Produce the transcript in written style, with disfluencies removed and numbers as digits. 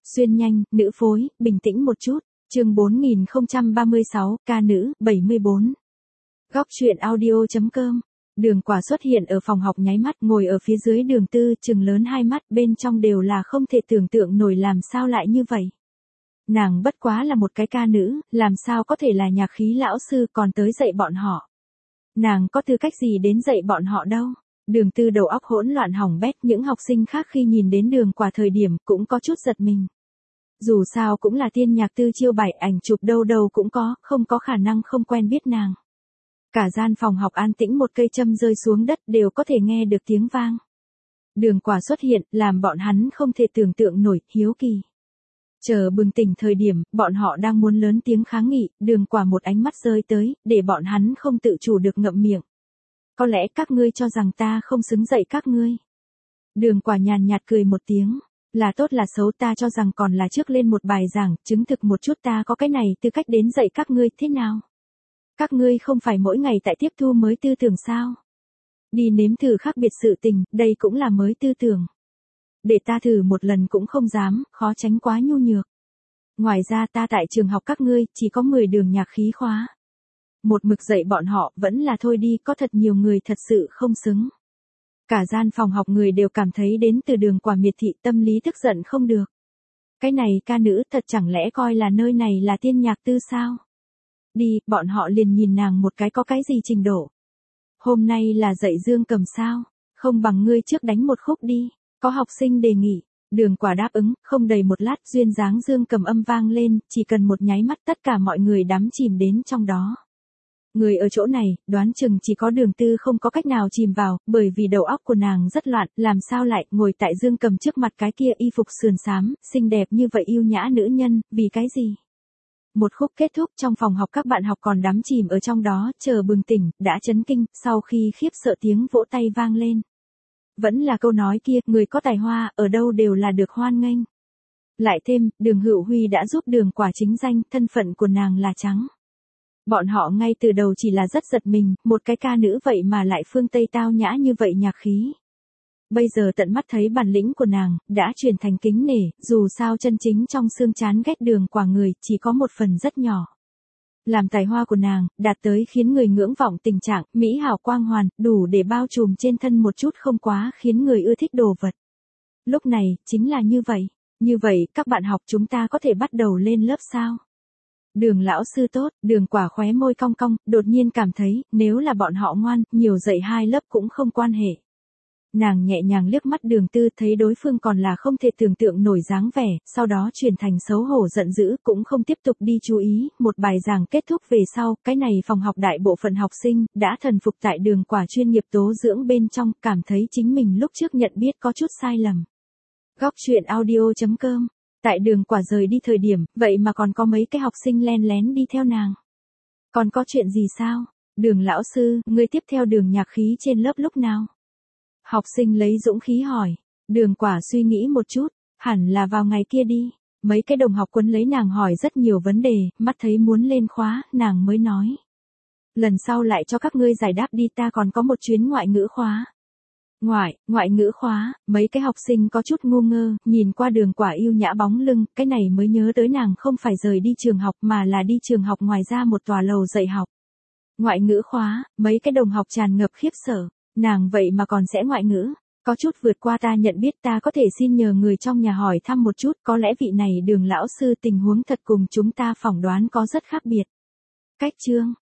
Xuyên nhanh, nữ phối, bình tĩnh một chút. Chương 4036, ca nữ, 74. Góc truyện audio.com. Đường Quả xuất hiện ở phòng học nháy mắt, ngồi ở phía dưới Đường Tư, trừng lớn hai mắt, bên trong đều là không thể tưởng tượng nổi làm sao lại như vậy. Nàng bất quá là một cái ca nữ, làm sao có thể là nhạc khí lão sư còn tới dạy bọn họ. Nàng có tư cách gì đến dạy bọn họ đâu. Đường Tư đầu óc hỗn loạn hỏng bét, những học sinh khác khi nhìn đến Đường Quả thời điểm cũng có chút giật mình. Dù sao cũng là tiên nhạc tư chiêu bài, ảnh chụp đâu đâu cũng có, không có khả năng không quen biết nàng. Cả gian phòng học an tĩnh, một cây châm rơi xuống đất đều có thể nghe được tiếng vang. Đường Quả xuất hiện, làm bọn hắn không thể tưởng tượng nổi, hiếu kỳ. Chờ bừng tỉnh thời điểm, bọn họ đang muốn lớn tiếng kháng nghị, Đường Quả một ánh mắt rơi tới, để bọn hắn không tự chủ được ngậm miệng. Có lẽ các ngươi cho rằng ta không xứng dạy các ngươi. Đường Quả nhàn nhạt cười một tiếng. Là tốt là xấu ta cho rằng còn là trước lên một bài giảng, chứng thực một chút ta có cái này tư cách đến dạy các ngươi thế nào. Các ngươi không phải mỗi ngày tại tiếp thu mới tư tưởng sao? Đi nếm thử khác biệt sự tình, đây cũng là mới tư tưởng. Để ta thử một lần cũng không dám, khó tránh quá nhu nhược. Ngoài ra ta tại trường học các ngươi, chỉ có 10 đường nhạc khí khóa. Một mực dạy bọn họ, vẫn là thôi đi, có thật nhiều người thật sự không xứng. Cả gian phòng học người đều cảm thấy đến từ Đường Quả miệt thị, tâm lý tức giận không được. Cái này ca nữ thật chẳng lẽ coi là nơi này là tiên nhạc tư sao? Đi, bọn họ liền nhìn nàng một cái có cái gì trình độ. Hôm nay là dạy dương cầm sao? Không bằng ngươi trước đánh một khúc đi. Có học sinh đề nghị. Đường Quả đáp ứng, không đầy một lát duyên dáng dương cầm âm vang lên, chỉ cần một nháy mắt tất cả mọi người đắm chìm đến trong đó. Người ở chỗ này, đoán chừng chỉ có Đường Tư không có cách nào chìm vào, bởi vì đầu óc của nàng rất loạn, làm sao lại ngồi tại dương cầm trước mặt cái kia y phục sườn xám, xinh đẹp như vậy yêu nhã nữ nhân, vì cái gì? Một khúc kết thúc, trong phòng học các bạn học còn đắm chìm ở trong đó, chờ bừng tỉnh, đã chấn kinh, sau khi khiếp sợ tiếng vỗ tay vang lên. Vẫn là câu nói kia, người có tài hoa, ở đâu đều là được hoan nghênh. Lại thêm, Đường Hữu Huy đã giúp Đường Quả chính danh, thân phận của nàng là trắng. Bọn họ ngay từ đầu chỉ là rất giật mình, một cái ca nữ vậy mà lại phương Tây tao nhã như vậy nhạc khí. Bây giờ tận mắt thấy bản lĩnh của nàng, đã chuyển thành kính nể, dù sao chân chính trong xương chán ghét Đường Quả người, chỉ có một phần rất nhỏ. Làm tài hoa của nàng, đạt tới khiến người ngưỡng vọng tình trạng, mỹ hảo quang hoàn, đủ để bao trùm trên thân một chút không quá khiến người ưa thích đồ vật. Lúc này, chính là như vậy. Như vậy, các bạn học chúng ta có thể bắt đầu lên lớp sao? Đường lão sư tốt, Đường Quả khóe môi cong cong, đột nhiên cảm thấy, nếu là bọn họ ngoan, nhiều dạy 2 lớp cũng không quan hệ. Nàng nhẹ nhàng liếc mắt Đường Tư, thấy đối phương còn là không thể tưởng tượng nổi dáng vẻ, sau đó chuyển thành xấu hổ giận dữ, cũng không tiếp tục đi chú ý, một bài giảng kết thúc về sau, cái này phòng học đại bộ phận học sinh, đã thần phục tại Đường Quả chuyên nghiệp tố dưỡng bên trong, cảm thấy chính mình lúc trước nhận biết có chút sai lầm. Góc truyện audio.com. Tại Đường Quả rời đi thời điểm, vậy mà còn có mấy cái học sinh len lén đi theo nàng. Còn có chuyện gì sao? Đường lão sư, ngươi tiếp theo Đường nhạc khí trên lớp lúc nào? Học sinh lấy dũng khí hỏi. Đường Quả suy nghĩ một chút, hẳn là vào ngày kia đi. Mấy cái đồng học quấn lấy nàng hỏi rất nhiều vấn đề, mắt thấy muốn lên khóa, nàng mới nói. Lần sau lại cho các ngươi giải đáp đi, ta còn có một chuyến ngoại ngữ khóa. Ngoại ngữ khóa, mấy cái học sinh có chút ngu ngơ, nhìn qua Đường Quả yêu nhã bóng lưng, cái này mới nhớ tới nàng không phải rời đi trường học mà là đi trường học ngoài ra một tòa lầu dạy học. Ngoại ngữ khóa, mấy cái đồng học tràn ngập khiếp sợ, nàng vậy mà còn sẽ ngoại ngữ, có chút vượt qua ta nhận biết, ta có thể xin nhờ người trong nhà hỏi thăm một chút, có lẽ vị này Đường lão sư tình huống thật cùng chúng ta phỏng đoán có rất khác biệt. Cách chương